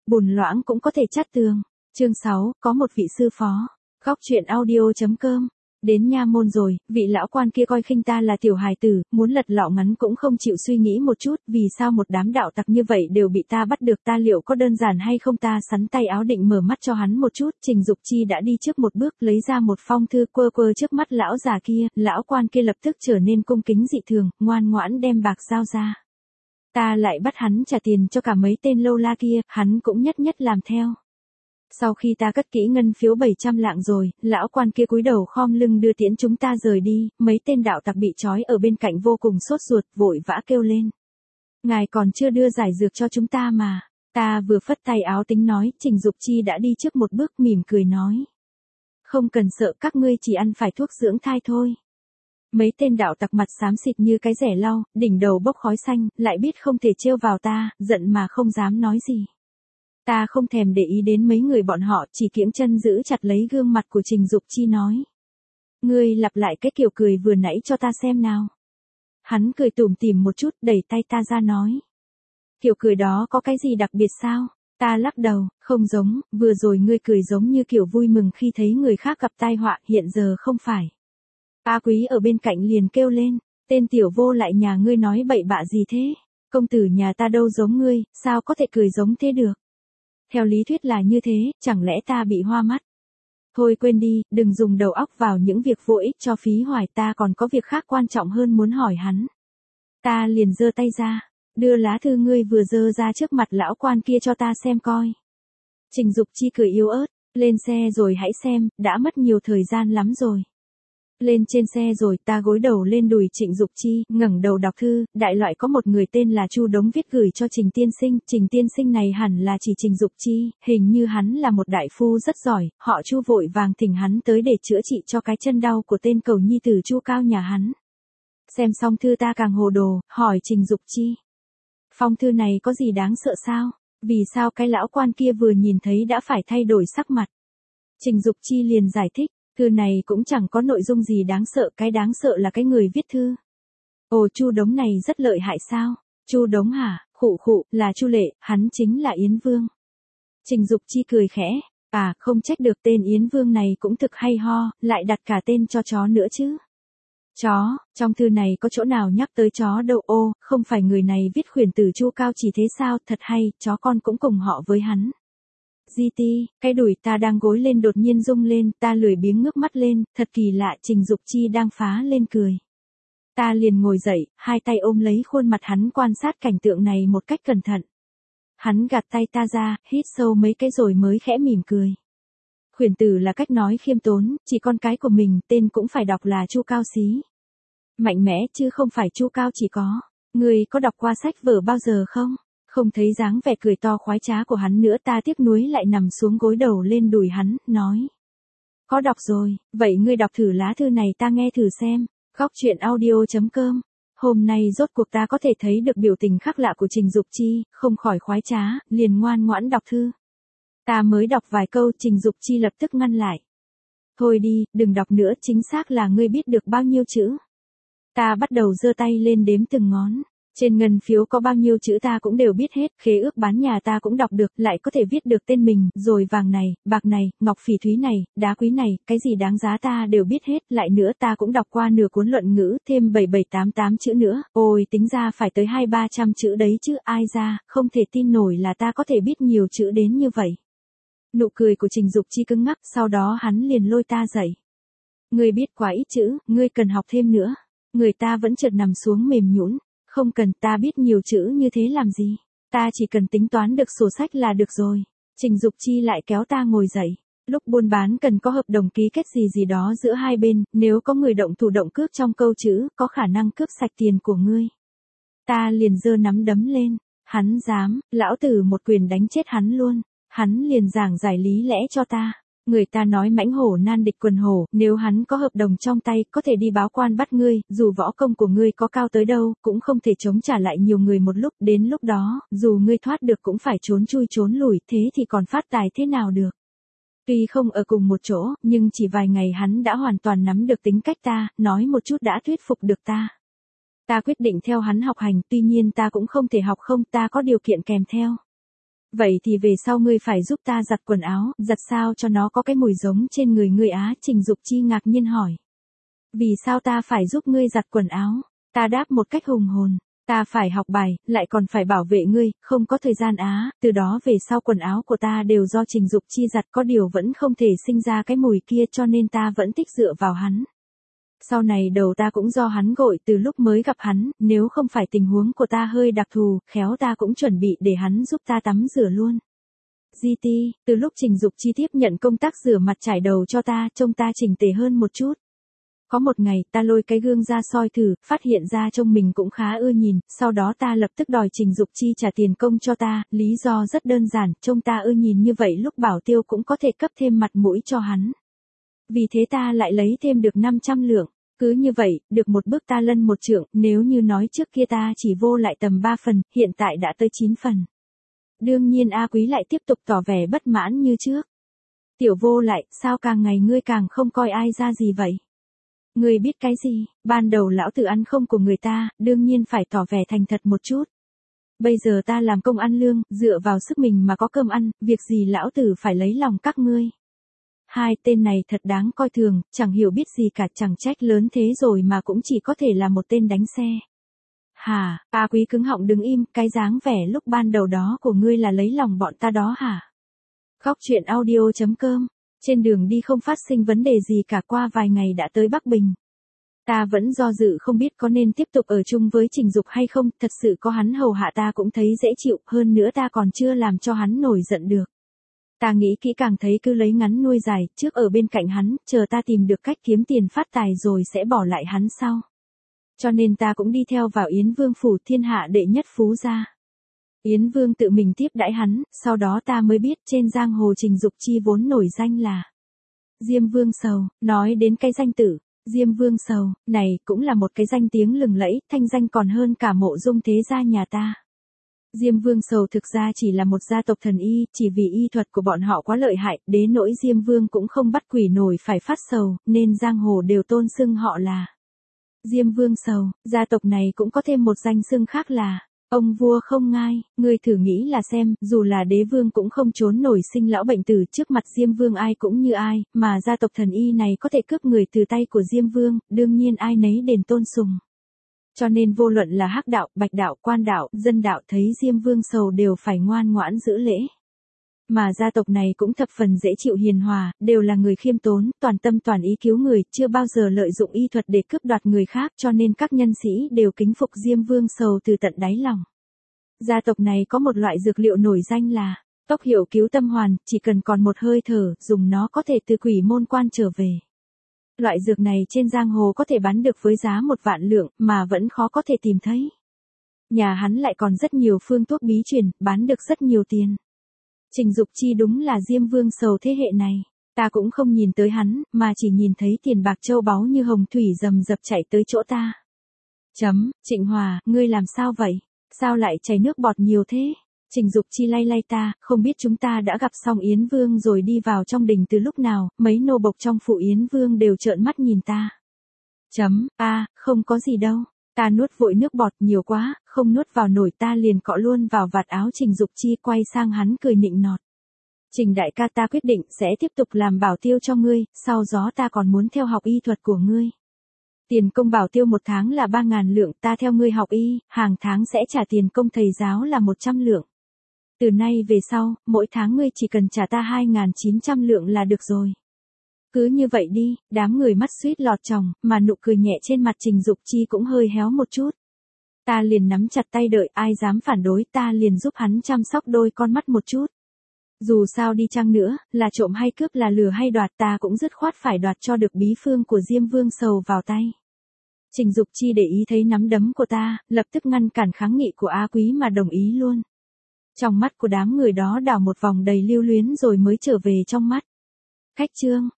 bùn loãng cũng có thể chát tường. Chương 6, có một vị sư phó. Góc truyện audio.com. Đến nha môn rồi, vị lão quan kia coi khinh ta là tiểu hài tử, muốn lật lọng ngắn cũng không chịu suy nghĩ một chút, vì sao một đám đạo tặc như vậy đều bị ta bắt được, ta liệu có đơn giản hay không? Ta sắn tay áo định mở mắt cho hắn một chút, Trình Dục Chi đã đi trước một bước, lấy ra một phong thư quơ quơ trước mắt lão già kia, lão quan kia lập tức trở nên cung kính dị thường, ngoan ngoãn đem bạc giao ra. Ta lại bắt hắn trả tiền cho cả mấy tên lâu la kia, hắn cũng nhất nhất làm theo. Sau khi ta cất kỹ ngân phiếu 700 lạng rồi, lão quan kia cúi đầu khom lưng đưa tiễn chúng ta rời đi, mấy tên đạo tặc bị trói ở bên cạnh vô cùng sốt ruột, vội vã kêu lên. Ngài còn chưa đưa giải dược cho chúng ta mà. Ta vừa phất tay áo tính nói, Trình Dục Chi đã đi trước một bước mỉm cười nói. Không cần sợ, các ngươi chỉ ăn phải thuốc dưỡng thai thôi. Mấy tên đạo tặc mặt xám xịt như cái rẻ lau, đỉnh đầu bốc khói xanh, lại biết không thể trêu vào ta, giận mà không dám nói gì. Ta không thèm để ý đến mấy người bọn họ, chỉ kiễng chân giữ chặt lấy gương mặt của Trình Dục Chi nói. Ngươi lặp lại cái kiểu cười vừa nãy cho ta xem nào. Hắn cười tủm tỉm một chút, đẩy tay ta ra nói. Kiểu cười đó có cái gì đặc biệt sao? Ta lắc đầu, không giống, vừa rồi ngươi cười giống như kiểu vui mừng khi thấy người khác gặp tai họa, hiện giờ không phải. A Quý ở bên cạnh liền kêu lên, tên tiểu vô lại nhà ngươi nói bậy bạ gì thế? Công tử nhà ta đâu giống ngươi, sao có thể cười giống thế được? Theo lý thuyết là như thế, chẳng lẽ ta bị hoa mắt? Thôi quên đi, đừng dùng đầu óc vào những việc vô ích cho phí hoài, ta còn có việc khác quan trọng hơn muốn hỏi hắn. Ta liền giơ tay ra, đưa lá thư ngươi vừa giơ ra trước mặt lão quan kia cho ta xem coi. Trình Dục Chi cười yếu ớt, lên xe rồi hãy xem, đã mất nhiều thời gian lắm rồi. Lên trên xe rồi, ta gối đầu lên đùi Trịnh Dục Chi, ngẩng đầu đọc thư, đại loại có một người tên là Chu Đống viết gửi cho Trình tiên sinh, Trình tiên sinh này hẳn là chỉ Trình Dục Chi, hình như hắn là một đại phu rất giỏi, họ Chu vội vàng thỉnh hắn tới để chữa trị cho cái chân đau của tên cầu nhi tử Chu Cao nhà hắn. Xem xong thư ta càng hồ đồ, hỏi Trình Dục Chi. Phong thư này có gì đáng sợ sao? Vì sao cái lão quan kia vừa nhìn thấy đã phải thay đổi sắc mặt? Trình Dục Chi liền giải thích. Thư này cũng chẳng có nội dung gì đáng sợ, cái đáng sợ là cái người viết thư. Ồ, Chu Đống này rất lợi hại sao? Chu Đống hả? Khụ khụ, là Chu Lệ, hắn chính là Yến Vương. Trình Dục Chi cười khẽ, à, không trách được, tên Yến Vương này cũng thực hay ho, lại đặt cả tên cho chó nữa chứ. Chó, trong thư này có chỗ nào nhắc tới chó đâu? Ô, không phải người này viết khuyển tử Chu Cao chỉ thế sao? Thật hay, chó con cũng cùng họ với hắn. GT, cái đùi ta đang gối lên đột nhiên rung lên, ta lười biếng ngước mắt lên, thật kỳ lạ, Trình Dục Chi đang phá lên cười. Ta liền ngồi dậy, hai tay ôm lấy khuôn mặt hắn quan sát cảnh tượng này một cách cẩn thận. Hắn gạt tay ta ra, hít sâu mấy cái rồi mới khẽ mỉm cười. Khuyển tử là cách nói khiêm tốn, chỉ con cái của mình, tên cũng phải đọc là Chu Cao Xí. Mạnh mẽ chứ không phải Chu Cao chỉ có. Người có đọc qua sách vở bao giờ không? Không thấy dáng vẻ cười to khoái trá của hắn nữa, ta tiếc nuối lại nằm xuống gối đầu lên đùi hắn, nói. Có đọc rồi, vậy ngươi đọc thử lá thư này ta nghe thử xem. Góc truyện audio.com. Hôm nay rốt cuộc ta có thể thấy được biểu tình khác lạ của Trình Dục Chi, không khỏi khoái trá, liền ngoan ngoãn đọc thư. Ta mới đọc vài câu, Trình Dục Chi lập tức ngăn lại. Thôi đi, đừng đọc nữa, chính xác là ngươi biết được bao nhiêu chữ. Ta bắt đầu giơ tay lên đếm từng ngón. Trên ngân phiếu có bao nhiêu chữ ta cũng đều biết hết, khế ước bán nhà ta cũng đọc được, lại có thể viết được tên mình, rồi vàng này, bạc này, ngọc phỉ thúy này, đá quý này, cái gì đáng giá ta đều biết hết, lại nữa ta cũng đọc qua nửa cuốn luận ngữ, thêm 7788 chữ nữa, ôi tính ra phải tới 200-300 chữ đấy chứ, ai ra, không thể tin nổi là ta có thể biết nhiều chữ đến như vậy. Nụ cười của Trình Dục Chi cứng ngắc, sau đó hắn liền lôi ta dậy. Ngươi biết quá ít chữ, ngươi cần học thêm nữa. Người ta vẫn chợt nằm xuống mềm nhũn. Không cần, ta biết nhiều chữ như thế làm gì. Ta chỉ cần tính toán được sổ sách là được rồi. Trình Dục Chi lại kéo ta ngồi dậy. Lúc buôn bán cần có hợp đồng ký kết gì đó giữa hai bên, nếu có người động thủ động cướp trong câu chữ, có khả năng cướp sạch tiền của ngươi. Ta liền giơ nắm đấm lên. Hắn dám, lão tử một quyền đánh chết hắn luôn. Hắn liền giảng giải lý lẽ cho ta. Người ta nói mãnh hổ nan địch quần hổ, nếu hắn có hợp đồng trong tay, có thể đi báo quan bắt ngươi, dù võ công của ngươi có cao tới đâu, cũng không thể chống trả lại nhiều người một lúc, đến lúc đó, dù ngươi thoát được cũng phải trốn chui trốn lùi, thế thì còn phát tài thế nào được. Tuy không ở cùng một chỗ, nhưng chỉ vài ngày hắn đã hoàn toàn nắm được tính cách ta, nói một chút đã thuyết phục được ta. Ta quyết định theo hắn học hành, tuy nhiên ta cũng không thể học không, ta có điều kiện kèm theo. Vậy thì về sau ngươi phải giúp ta giặt quần áo, giặt sao cho nó có cái mùi giống trên người ngươi á, Trình Dục Chi ngạc nhiên hỏi. Vì sao ta phải giúp ngươi giặt quần áo? Ta đáp một cách hùng hồn. Ta phải học bài, lại còn phải bảo vệ ngươi, không có thời gian á, từ đó về sau quần áo của ta đều do Trình Dục Chi giặt, có điều vẫn không thể sinh ra cái mùi kia cho nên ta vẫn thích dựa vào hắn. Sau này đầu ta cũng do hắn gội từ lúc mới gặp hắn, nếu không phải tình huống của ta hơi đặc thù, khéo ta cũng chuẩn bị để hắn giúp ta tắm rửa luôn. GT, từ lúc Trình Dục Chi tiếp nhận công tác rửa mặt trải đầu cho ta, trông ta chỉnh tề hơn một chút. Có một ngày, ta lôi cái gương ra soi thử, phát hiện ra trông mình cũng khá ưa nhìn, sau đó ta lập tức đòi Trình Dục Chi trả tiền công cho ta, lý do rất đơn giản, trông ta ưa nhìn như vậy lúc bảo tiêu cũng có thể cấp thêm mặt mũi cho hắn. Vì thế ta lại lấy thêm được 500 lượng. Cứ như vậy, được một bước ta lân một trượng, nếu như nói trước kia ta chỉ vô lại tầm 3 phần, hiện tại đã tới 9 phần. Đương nhiên A Quý lại tiếp tục tỏ vẻ bất mãn như trước. Tiểu vô lại, sao càng ngày ngươi càng không coi ai ra gì vậy? Ngươi biết cái gì, ban đầu lão tử ăn không của người ta, đương nhiên phải tỏ vẻ thành thật một chút. Bây giờ ta làm công ăn lương, dựa vào sức mình mà có cơm ăn, việc gì lão tử phải lấy lòng các ngươi. Hai tên này thật đáng coi thường, chẳng hiểu biết gì cả, chẳng trách lớn thế rồi mà cũng chỉ có thể là một tên đánh xe. Hả, A Quý cứng họng đứng im, cái dáng vẻ lúc ban đầu đó của ngươi là lấy lòng bọn ta đó hả? Góc truyện audio.com, trên đường đi không phát sinh vấn đề gì cả, qua vài ngày đã tới Bắc Bình. Ta vẫn do dự không biết có nên tiếp tục ở chung với Trình Dục hay không, thật sự có hắn hầu hạ ta cũng thấy dễ chịu, hơn nữa ta còn chưa làm cho hắn nổi giận được. Ta nghĩ kỹ càng thấy cứ lấy ngắn nuôi dài, trước ở bên cạnh hắn, chờ ta tìm được cách kiếm tiền phát tài rồi sẽ bỏ lại hắn sau. Cho nên ta cũng đi theo vào Yến Vương phủ, thiên hạ đệ nhất phú gia. Yến Vương tự mình tiếp đãi hắn, sau đó ta mới biết trên giang hồ Trình Dục Chi vốn nổi danh là Diêm Vương Sầu. Nói đến cái danh tử Diêm Vương Sầu này cũng là một cái danh tiếng lừng lẫy, thanh danh còn hơn cả Mộ Dung thế gia nhà ta. Diêm Vương Sầu thực ra chỉ là một gia tộc thần y, chỉ vì y thuật của bọn họ quá lợi hại, đến nỗi Diêm Vương cũng không bắt quỷ nổi phải phát sầu, nên giang hồ đều tôn xưng họ là Diêm Vương Sầu. Gia tộc này cũng có thêm một danh xưng khác là ông vua không ngai. Ngươi thử nghĩ là xem, dù là đế vương cũng không trốn nổi sinh lão bệnh tử, trước mặt Diêm Vương ai cũng như ai, mà gia tộc thần y này có thể cướp người từ tay của Diêm Vương, đương nhiên ai nấy đền tôn sùng. Cho nên vô luận là hắc đạo, bạch đạo, quan đạo, dân đạo thấy Diêm Vương Sầu đều phải ngoan ngoãn giữ lễ. Mà gia tộc này cũng thập phần dễ chịu hiền hòa, đều là người khiêm tốn, toàn tâm toàn ý cứu người, chưa bao giờ lợi dụng y thuật để cướp đoạt người khác, cho nên các nhân sĩ đều kính phục Diêm Vương Sầu từ tận đáy lòng. Gia tộc này có một loại dược liệu nổi danh là tốc hiệu cứu tâm hoàn, chỉ cần còn một hơi thở, dùng nó có thể từ quỷ môn quan trở về. Loại dược này trên giang hồ có thể bán được với giá 1 vạn lượng, mà vẫn khó có thể tìm thấy. Nhà hắn lại còn rất nhiều phương thuốc bí truyền, bán được rất nhiều tiền. Trình Dục Chi đúng là Diêm Vương Sầu thế hệ này. Ta cũng không nhìn tới hắn, mà chỉ nhìn thấy tiền bạc châu báu như hồng thủy rầm rập chảy tới chỗ ta. Trịnh Hòa, ngươi làm sao vậy? Sao lại chảy nước bọt nhiều thế? Trình Dục Chi lay lay ta, không biết chúng ta đã gặp xong Yến Vương rồi đi vào trong đình từ lúc nào, mấy nô bộc trong phủ Yến Vương đều trợn mắt nhìn ta. Không có gì đâu. Ta nuốt vội nước bọt nhiều quá, không nuốt vào nổi, ta liền cọ luôn vào vạt áo Trình Dục Chi, quay sang hắn cười nịnh nọt. Trình đại ca, ta quyết định sẽ tiếp tục làm bảo tiêu cho ngươi, sau đó ta còn muốn theo học y thuật của ngươi. Tiền công bảo tiêu 1 tháng là 3.000 lượng, ta theo ngươi học y, hàng tháng sẽ trả tiền công thầy giáo là 100 lượng. Từ nay về sau, mỗi tháng ngươi chỉ cần trả ta 2.900 lượng là được rồi. Cứ như vậy đi, đám người mắt suýt lọt tròng, mà nụ cười nhẹ trên mặt Trình Dục Chi cũng hơi héo một chút. Ta liền nắm chặt tay đợi, ai dám phản đối, ta liền giúp hắn chăm sóc đôi con mắt một chút. Dù sao đi chăng nữa, là trộm hay cướp, là lừa hay đoạt, ta cũng dứt khoát phải đoạt cho được bí phương của Diêm Vương Sầu vào tay. Trình Dục Chi để ý thấy nắm đấm của ta, lập tức ngăn cản kháng nghị của A Quý mà đồng ý luôn. Trong mắt của đám người đó đảo một vòng đầy lưu luyến rồi mới trở về trong mắt. Khách chương.